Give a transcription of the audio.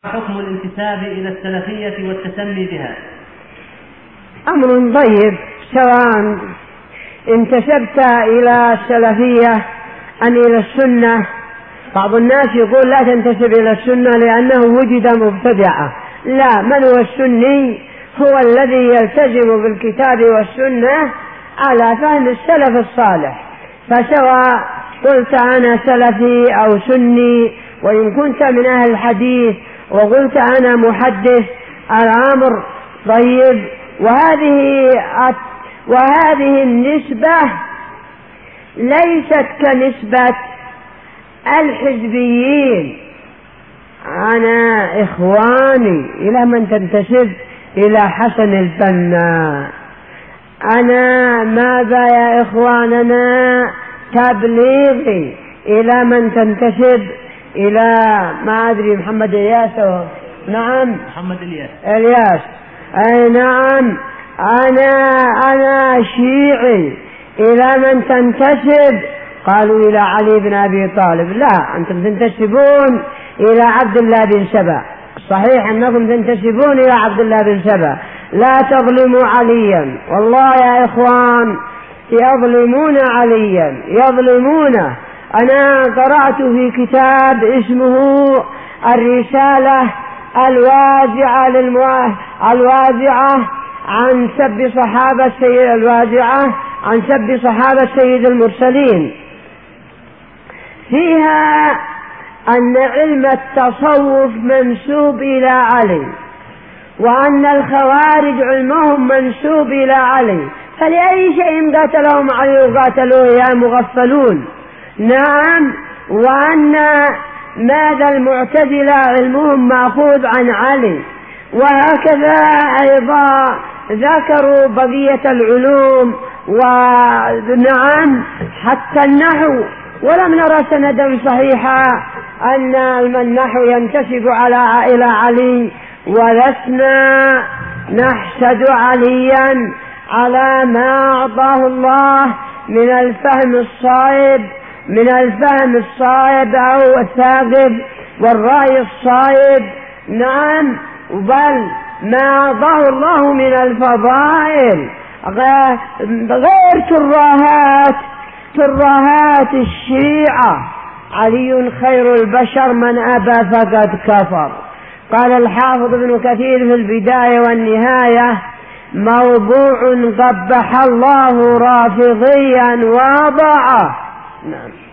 حكم الانتساب إلى السلفية والتسمي بها؟ أمر طيب، سواء انتسبت إلى السلفية أم إلى السنة. بعض الناس يقول لا تنتسب إلى السنة لأنه وجد مبتدعة. لا، من هو السني؟ هو الذي يلتزم بالكتاب والسنة على فهم السلف الصالح. فسواء قلت أنا سلفي أو سني، وإن كنت من أهل الحديث وقلت أنا محدث، الأمر طيب. وهذه النسبة ليست كنسبة الحزبيين. أنا إخواني إلى من تنتسب؟ إلى حسن البنا. أنا ماذا يا إخواننا؟ تبليغي. إلى من تنتسب؟ إلى ما أدري محمد إلياس. نعم محمد إلياس. أي نعم. أنا شيعي. إلى من تنتسب؟ قالوا إلى علي بن أبي طالب. لا، أنتم تنتسبون إلى عبد الله بن سبأ. صحيح أنكم تنتسبون إلى عبد الله بن سبأ. لا تظلموا عليا، والله يا إخوان يظلمون عليا، يظلمونه. أنا قرأت في كتاب اسمه الرسالة الواجعة عن سب صحابة سيد المرسلين، فيها أن علم التصوف منسوب إلى علي، وأن الخوارج علمهم منسوب إلى علي، فلأي شيء قاتلهم علي وقاتلوه يا مغفلون؟ نعم. وأن ماذا المعتزلة علمهم مأخوذ عن علي، وهكذا أيضا ذكروا بقية العلوم. ونعم حتى النحو، ولم نرى سندا صحيحا أن النحو ينتسب إلى علي، ولسنا نحسد عليا على ما أعطاه الله من الفهم الصائب أو الثاقب والرأي الصائب. نعم، بل ما أعطاه الله من الفضائل غير ترهات الشيعة. علي خير البشر، من أبى فقد كفر. قال الحافظ ابن كثير في البداية والنهاية: موضوع قبح الله رافضيا وضعه. نعم.